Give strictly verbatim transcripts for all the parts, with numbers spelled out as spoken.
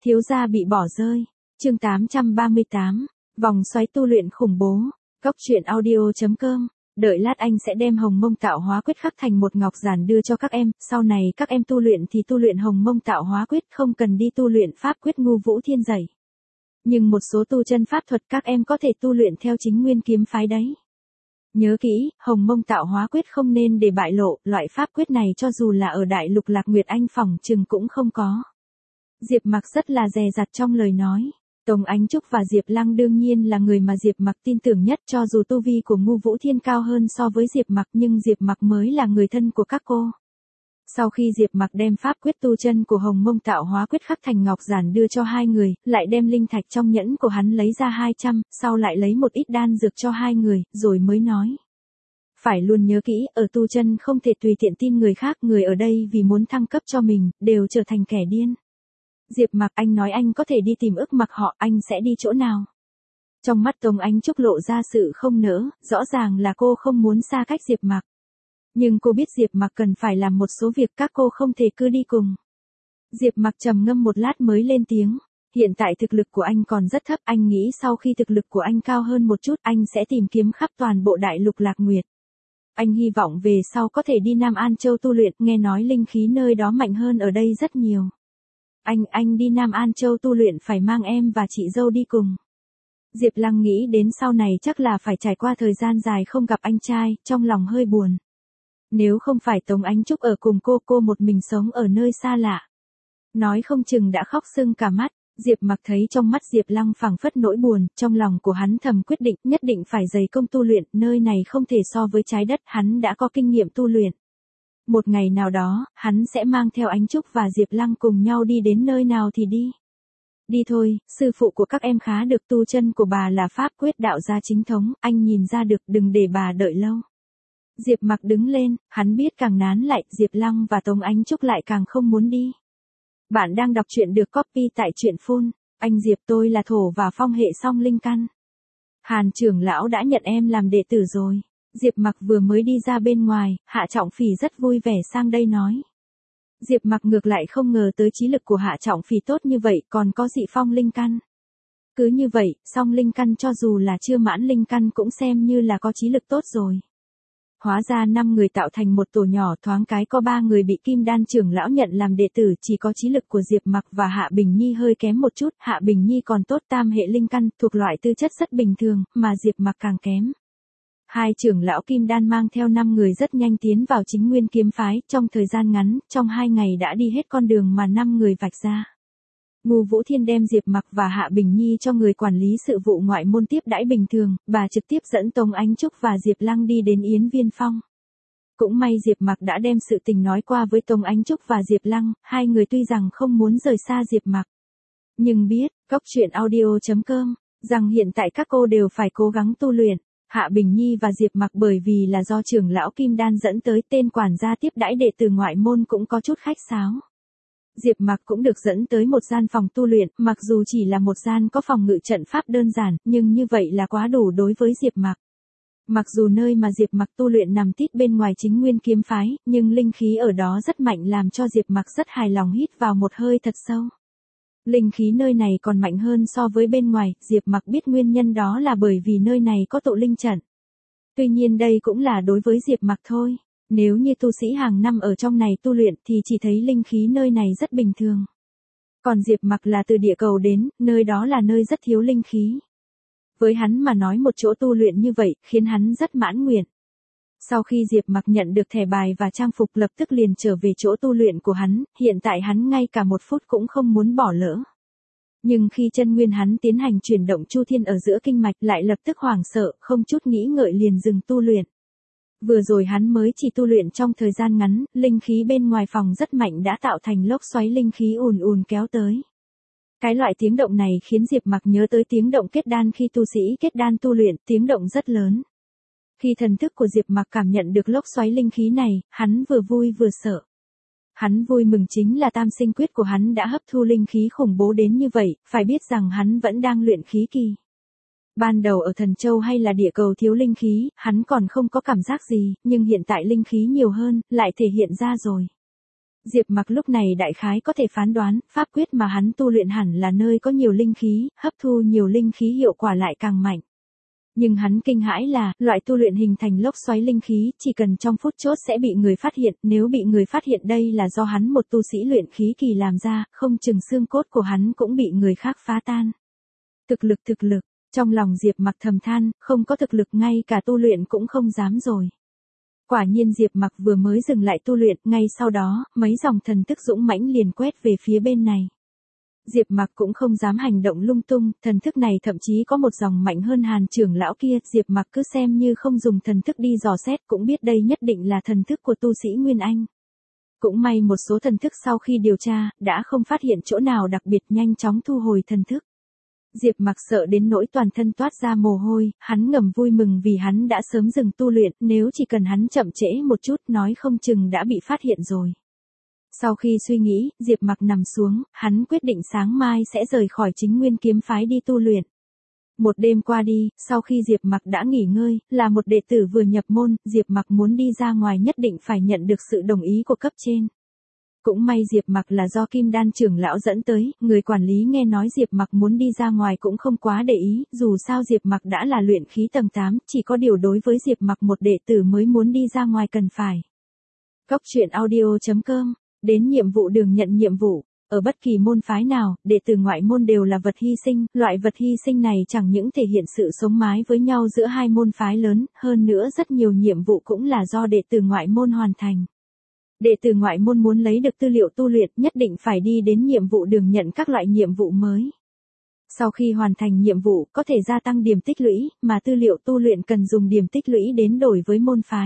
Thiếu gia bị bỏ rơi. Chương tám trăm ba mươi tám. Vòng xoáy tu luyện khủng bố. Góc truyện audio chấm com. Đợi lát anh sẽ đem Hồng Mông Tạo Hóa Quyết khắc thành một ngọc giản đưa cho các em, sau này các em tu luyện thì tu luyện Hồng Mông Tạo Hóa Quyết, không cần đi tu luyện pháp quyết Ngu Vũ Thiên dạy. Nhưng một số tu chân pháp thuật các em có thể tu luyện theo chính nguyên kiếm phái đấy. Nhớ kỹ, Hồng Mông Tạo Hóa Quyết không nên để bại lộ, loại pháp quyết này cho dù là ở đại lục Lạc Nguyệt Anh phỏng chừng cũng không có. Diệp Mặc rất là dè dặt trong lời nói. Tống Ánh Trúc và Diệp Lăng đương nhiên là người mà Diệp Mặc tin tưởng nhất, cho dù tu vi của Ngu Vũ Thiên cao hơn so với Diệp Mặc nhưng Diệp Mặc mới là người thân của các cô. Sau khi Diệp Mặc đem pháp quyết tu chân của Hồng Mông Tạo Hóa Quyết khắc thành ngọc giản đưa cho hai người, lại đem linh thạch trong nhẫn của hắn lấy ra hai trăm, sau lại lấy một ít đan dược cho hai người, rồi mới nói. Phải luôn nhớ kỹ, ở tu chân không thể tùy tiện tin người khác, người ở đây vì muốn thăng cấp cho mình, đều trở thành kẻ điên. Diệp Mặc, anh nói anh có thể đi tìm ức mặc họ, anh sẽ đi chỗ nào? Trong mắt Tống Ánh Trúc lộ ra sự không nỡ, rõ ràng là cô không muốn xa cách Diệp Mặc. Nhưng cô biết Diệp Mặc cần phải làm một số việc, các cô không thể cứ đi cùng. Diệp Mặc trầm ngâm một lát mới lên tiếng. Hiện tại thực lực của anh còn rất thấp, anh nghĩ sau khi thực lực của anh cao hơn một chút, anh sẽ tìm kiếm khắp toàn bộ đại lục Lạc Nguyệt. Anh hy vọng về sau có thể đi Nam An Châu tu luyện, nghe nói linh khí nơi đó mạnh hơn ở đây rất nhiều. Anh, anh đi Nam An Châu tu luyện phải mang em và chị dâu đi cùng. Diệp Lăng nghĩ đến sau này chắc là phải trải qua thời gian dài không gặp anh trai, trong lòng hơi buồn. Nếu không phải Tống Ánh Trúc ở cùng cô, cô một mình sống ở nơi xa lạ. Nói không chừng đã khóc sưng cả mắt. Diệp Mặc thấy trong mắt Diệp Lăng phảng phất nỗi buồn, trong lòng của hắn thầm quyết định nhất định phải dày công tu luyện, nơi này không thể so với trái đất, hắn đã có kinh nghiệm tu luyện. Một ngày nào đó, hắn sẽ mang theo Ánh Trúc và Diệp Lăng cùng nhau đi đến nơi nào thì đi. Đi thôi, sư phụ của các em khá được, tu chân của bà là pháp quyết đạo gia chính thống, anh nhìn ra được, đừng để bà đợi lâu. Diệp Mặc đứng lên, hắn biết càng nán lại, Diệp Lăng và Tống Ánh Trúc lại càng không muốn đi. Bạn đang đọc truyện được copy tại truyện phun. Anh Diệp, tôi là thổ và phong hệ song linh căn. Hàn trưởng lão đã nhận em làm đệ tử rồi. Diệp Mặc vừa mới đi ra bên ngoài, Hạ Trọng Phỉ rất vui vẻ sang đây nói. Diệp Mặc ngược lại không ngờ tới trí lực của Hạ Trọng Phỉ tốt như vậy, còn có dị phong linh căn. Cứ như vậy, song linh căn cho dù là chưa mãn linh căn cũng xem như là có trí lực tốt rồi. Hóa ra năm người tạo thành một tổ nhỏ, thoáng cái có ba người bị Kim Đan trưởng lão nhận làm đệ tử, chỉ có trí lực của Diệp Mặc và Hạ Bình Nhi hơi kém một chút, Hạ Bình Nhi còn tốt, tam hệ linh căn, thuộc loại tư chất rất bình thường, mà Diệp Mặc càng kém. Hai trưởng lão Kim Đan mang theo năm người rất nhanh tiến vào chính nguyên kiếm phái, trong thời gian ngắn, trong hai ngày đã đi hết con đường mà năm người vạch ra. Ngu Vũ Thiên đem Diệp Mặc và Hạ Bình Nhi cho người quản lý sự vụ ngoại môn tiếp đãi bình thường, bà trực tiếp dẫn Tống Ánh Trúc và Diệp Lăng đi đến Yến Viên Phong. Cũng may Diệp Mặc đã đem sự tình nói qua với Tống Ánh Trúc và Diệp Lăng, hai người tuy rằng không muốn rời xa Diệp Mặc, nhưng biết, góc truyện audio chấm com, rằng hiện tại các cô đều phải cố gắng tu luyện. Hạ Bình Nhi và Diệp Mặc bởi vì là do trưởng lão Kim Đan dẫn tới, tên quản gia tiếp đãi đệ tử ngoại môn cũng có chút khách sáo. Diệp Mặc cũng được dẫn tới một gian phòng tu luyện, mặc dù chỉ là một gian có phòng ngự trận pháp đơn giản, nhưng như vậy là quá đủ đối với Diệp Mặc. Mặc dù nơi mà Diệp Mặc tu luyện nằm tít bên ngoài chính nguyên kiếm phái, nhưng linh khí ở đó rất mạnh làm cho Diệp Mặc rất hài lòng, hít vào một hơi thật sâu. Linh khí nơi này còn mạnh hơn so với bên ngoài, Diệp Mặc biết nguyên nhân đó là bởi vì nơi này có tụ linh trận. Tuy nhiên đây cũng là đối với Diệp Mặc thôi. Nếu như tu sĩ hàng năm ở trong này tu luyện thì chỉ thấy linh khí nơi này rất bình thường. Còn Diệp Mặc là từ địa cầu đến, nơi đó là nơi rất thiếu linh khí. Với hắn mà nói một chỗ tu luyện như vậy, khiến hắn rất mãn nguyện. Sau khi Diệp Mặc nhận được thẻ bài và trang phục lập tức liền trở về chỗ tu luyện của hắn, hiện tại hắn ngay cả một phút cũng không muốn bỏ lỡ. Nhưng khi chân nguyên hắn tiến hành chuyển động chu thiên ở giữa kinh mạch lại lập tức hoảng sợ, không chút nghĩ ngợi liền dừng tu luyện. Vừa rồi hắn mới chỉ tu luyện trong thời gian ngắn, linh khí bên ngoài phòng rất mạnh đã tạo thành lốc xoáy linh khí ùn ùn kéo tới. Cái loại tiếng động này khiến Diệp Mặc nhớ tới tiếng động kết đan khi tu sĩ kết đan tu luyện, tiếng động rất lớn. Khi thần thức của Diệp Mặc cảm nhận được lốc xoáy linh khí này, hắn vừa vui vừa sợ. Hắn vui mừng chính là tam sinh quyết của hắn đã hấp thu linh khí khủng bố đến như vậy, phải biết rằng hắn vẫn đang luyện khí kỳ. Ban đầu ở Thần Châu hay là địa cầu thiếu linh khí, hắn còn không có cảm giác gì, nhưng hiện tại linh khí nhiều hơn, lại thể hiện ra rồi. Diệp Mặc lúc này đại khái có thể phán đoán, pháp quyết mà hắn tu luyện hẳn là nơi có nhiều linh khí, hấp thu nhiều linh khí hiệu quả lại càng mạnh. Nhưng hắn kinh hãi là, loại tu luyện hình thành lốc xoáy linh khí, chỉ cần trong phút chốc sẽ bị người phát hiện, nếu bị người phát hiện đây là do hắn một tu sĩ luyện khí kỳ làm ra, không chừng xương cốt của hắn cũng bị người khác phá tan. Thực lực thực lực, trong lòng Diệp Mặc thầm than, không có thực lực ngay cả tu luyện cũng không dám rồi. Quả nhiên Diệp Mặc vừa mới dừng lại tu luyện, ngay sau đó, mấy dòng thần thức dũng mãnh liền quét về phía bên này. Diệp Mặc cũng không dám hành động lung tung, thần thức này thậm chí có một dòng mạnh hơn Hàn trưởng lão kia, Diệp Mặc cứ xem như không dùng thần thức đi dò xét cũng biết đây nhất định là thần thức của tu sĩ Nguyên Anh. Cũng may một số thần thức sau khi điều tra, đã không phát hiện chỗ nào đặc biệt, nhanh chóng thu hồi thần thức. Diệp Mặc sợ đến nỗi toàn thân toát ra mồ hôi, hắn ngầm vui mừng vì hắn đã sớm dừng tu luyện, nếu chỉ cần hắn chậm trễ một chút nói không chừng đã bị phát hiện rồi. Sau khi suy nghĩ, Diệp Mặc nằm xuống, hắn quyết định sáng mai sẽ rời khỏi Chính Nguyên kiếm phái đi tu luyện. Một đêm qua đi, sau khi Diệp Mặc đã nghỉ ngơi, là một đệ tử vừa nhập môn, Diệp Mặc muốn đi ra ngoài nhất định phải nhận được sự đồng ý của cấp trên. Cũng may Diệp Mặc là do Kim Đan trưởng lão dẫn tới, người quản lý nghe nói Diệp Mặc muốn đi ra ngoài cũng không quá để ý, dù sao Diệp Mặc đã là luyện khí tầng tám, chỉ có điều đối với Diệp Mặc một đệ tử mới muốn đi ra ngoài cần phải. Cốc truyện audio chấm com, đến nhiệm vụ đường nhận nhiệm vụ. Ở bất kỳ môn phái nào, đệ tử ngoại môn đều là vật hy sinh, loại vật hy sinh này chẳng những thể hiện sự sống mái với nhau giữa hai môn phái lớn, hơn nữa rất nhiều nhiệm vụ cũng là do đệ tử ngoại môn hoàn thành. Đệ tử ngoại môn muốn lấy được tư liệu tu luyện nhất định phải đi đến nhiệm vụ đường nhận các loại nhiệm vụ mới. Sau khi hoàn thành nhiệm vụ có thể gia tăng điểm tích lũy, mà tư liệu tu luyện cần dùng điểm tích lũy đến đổi với môn phái.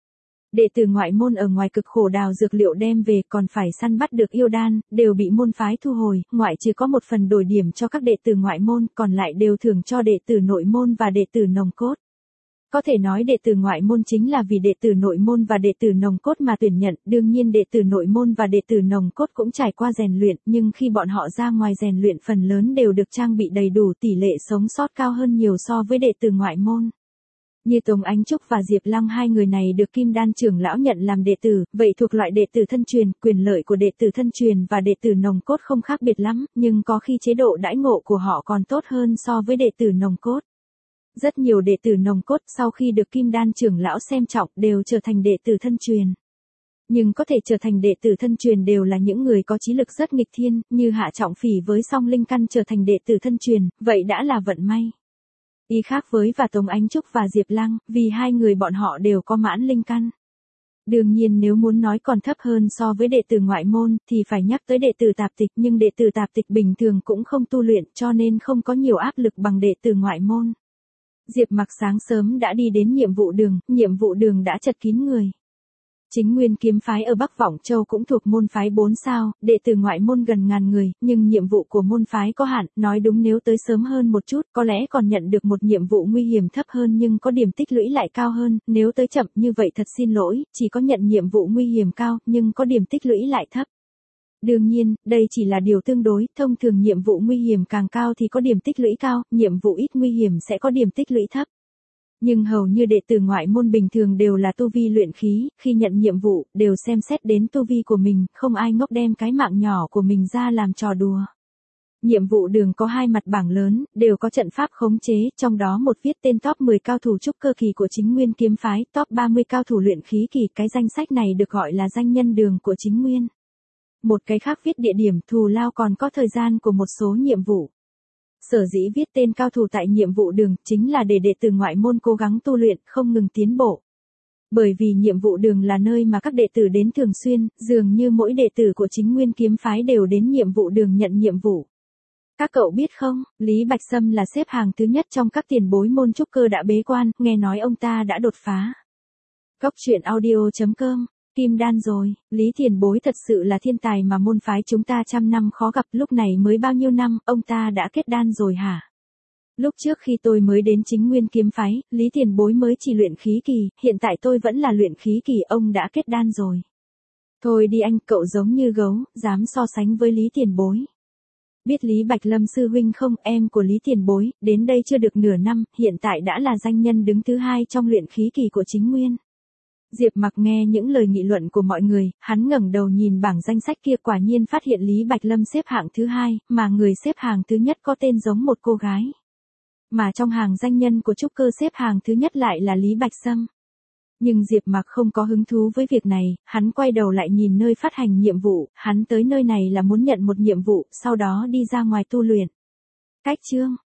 Đệ tử ngoại môn ở ngoài cực khổ đào dược liệu đem về còn phải săn bắt được yêu đan, đều bị môn phái thu hồi, ngoại trừ có một phần đổi điểm cho các đệ tử ngoại môn, còn lại đều thưởng cho đệ tử nội môn và đệ tử nòng cốt. Có thể nói đệ tử ngoại môn chính là vì đệ tử nội môn và đệ tử nòng cốt mà tuyển nhận, đương nhiên đệ tử nội môn và đệ tử nòng cốt cũng trải qua rèn luyện, nhưng khi bọn họ ra ngoài rèn luyện phần lớn đều được trang bị đầy đủ, tỷ lệ sống sót cao hơn nhiều so với đệ tử ngoại môn. Như Tống Ánh Trúc và Diệp Lăng hai người này được Kim Đan trưởng lão nhận làm đệ tử, vậy thuộc loại đệ tử thân truyền, quyền lợi của đệ tử thân truyền và đệ tử nòng cốt không khác biệt lắm, nhưng có khi chế độ đãi ngộ của họ còn tốt hơn so với đệ tử nòng cốt. Rất nhiều đệ tử nòng cốt sau khi được Kim Đan trưởng lão xem trọng đều trở thành đệ tử thân truyền. Nhưng có thể trở thành đệ tử thân truyền đều là những người có chí lực rất nghịch thiên, như Hạ Trọng Phỉ với Song Linh Căn trở thành đệ tử thân truyền, vậy đã là vận may. Y khác với và Tống Ánh Trúc và Diệp Lăng, vì hai người bọn họ đều có mãn linh căn. Đương nhiên nếu muốn nói còn thấp hơn so với đệ tử ngoại môn thì phải nhắc tới đệ tử tạp tịch, nhưng đệ tử tạp tịch bình thường cũng không tu luyện cho nên không có nhiều áp lực bằng đệ tử ngoại môn. Diệp Mặc sáng sớm đã đi đến nhiệm vụ đường, nhiệm vụ đường đã chật kín người. Chính Nguyên kiếm phái ở Bắc Vọng Châu cũng thuộc môn phái bốn sao, đệ tử ngoại môn gần ngàn người, nhưng nhiệm vụ của môn phái có hạn, nói đúng nếu tới sớm hơn một chút, có lẽ còn nhận được một nhiệm vụ nguy hiểm thấp hơn nhưng có điểm tích lũy lại cao hơn, nếu tới chậm như vậy thật xin lỗi, chỉ có nhận nhiệm vụ nguy hiểm cao, nhưng có điểm tích lũy lại thấp. Đương nhiên, đây chỉ là điều tương đối, thông thường nhiệm vụ nguy hiểm càng cao thì có điểm tích lũy cao, nhiệm vụ ít nguy hiểm sẽ có điểm tích lũy thấp. Nhưng hầu như đệ tử ngoại môn bình thường đều là tu vi luyện khí, khi nhận nhiệm vụ, đều xem xét đến tu vi của mình, không ai ngốc đem cái mạng nhỏ của mình ra làm trò đùa. Nhiệm vụ đường có hai mặt bảng lớn, đều có trận pháp khống chế, trong đó một viết tên top mười cao thủ trúc cơ kỳ của Chính Nguyên kiếm phái, top ba mươi cao thủ luyện khí kỳ, cái danh sách này được gọi là danh nhân đường của Chính Nguyên. Một cái khác viết địa điểm, thù lao còn có thời gian của một số nhiệm vụ. Sở dĩ viết tên cao thủ tại nhiệm vụ đường, chính là để đệ tử ngoại môn cố gắng tu luyện, không ngừng tiến bộ. Bởi vì nhiệm vụ đường là nơi mà các đệ tử đến thường xuyên, dường như mỗi đệ tử của Chính Nguyên kiếm phái đều đến nhiệm vụ đường nhận nhiệm vụ. Các cậu biết không, Lý Bạch Sâm là xếp hàng thứ nhất trong các tiền bối môn trúc cơ đã bế quan, nghe nói ông ta đã đột phá. Cốc truyện audio chấm com, Kim Đan rồi, Lý tiền bối thật sự là thiên tài mà môn phái chúng ta trăm năm khó gặp, lúc này mới bao nhiêu năm, ông ta đã kết đan rồi hả? Lúc trước khi tôi mới đến Chính Nguyên kiếm phái, Lý tiền bối mới chỉ luyện khí kỳ, hiện tại tôi vẫn là luyện khí kỳ, ông đã kết đan rồi. Thôi đi anh, cậu giống như gấu, dám so sánh với Lý tiền bối. Biết Lý Bạch Lâm sư huynh không, em của Lý tiền bối, đến đây chưa được nửa năm, hiện tại đã là danh nhân đứng thứ hai trong luyện khí kỳ của Chính Nguyên. Diệp Mặc nghe những lời nghị luận của mọi người, hắn ngẩng đầu nhìn bảng danh sách kia, quả nhiên phát hiện Lý Bạch Lâm xếp hạng thứ hai, mà người xếp hạng thứ nhất có tên giống một cô gái. Mà trong hàng danh nhân của trúc cơ xếp hạng thứ nhất lại là Lý Bạch Sâm. Nhưng Diệp Mặc không có hứng thú với việc này, hắn quay đầu lại nhìn nơi phát hành nhiệm vụ, hắn tới nơi này là muốn nhận một nhiệm vụ, sau đó đi ra ngoài tu luyện. Cách chương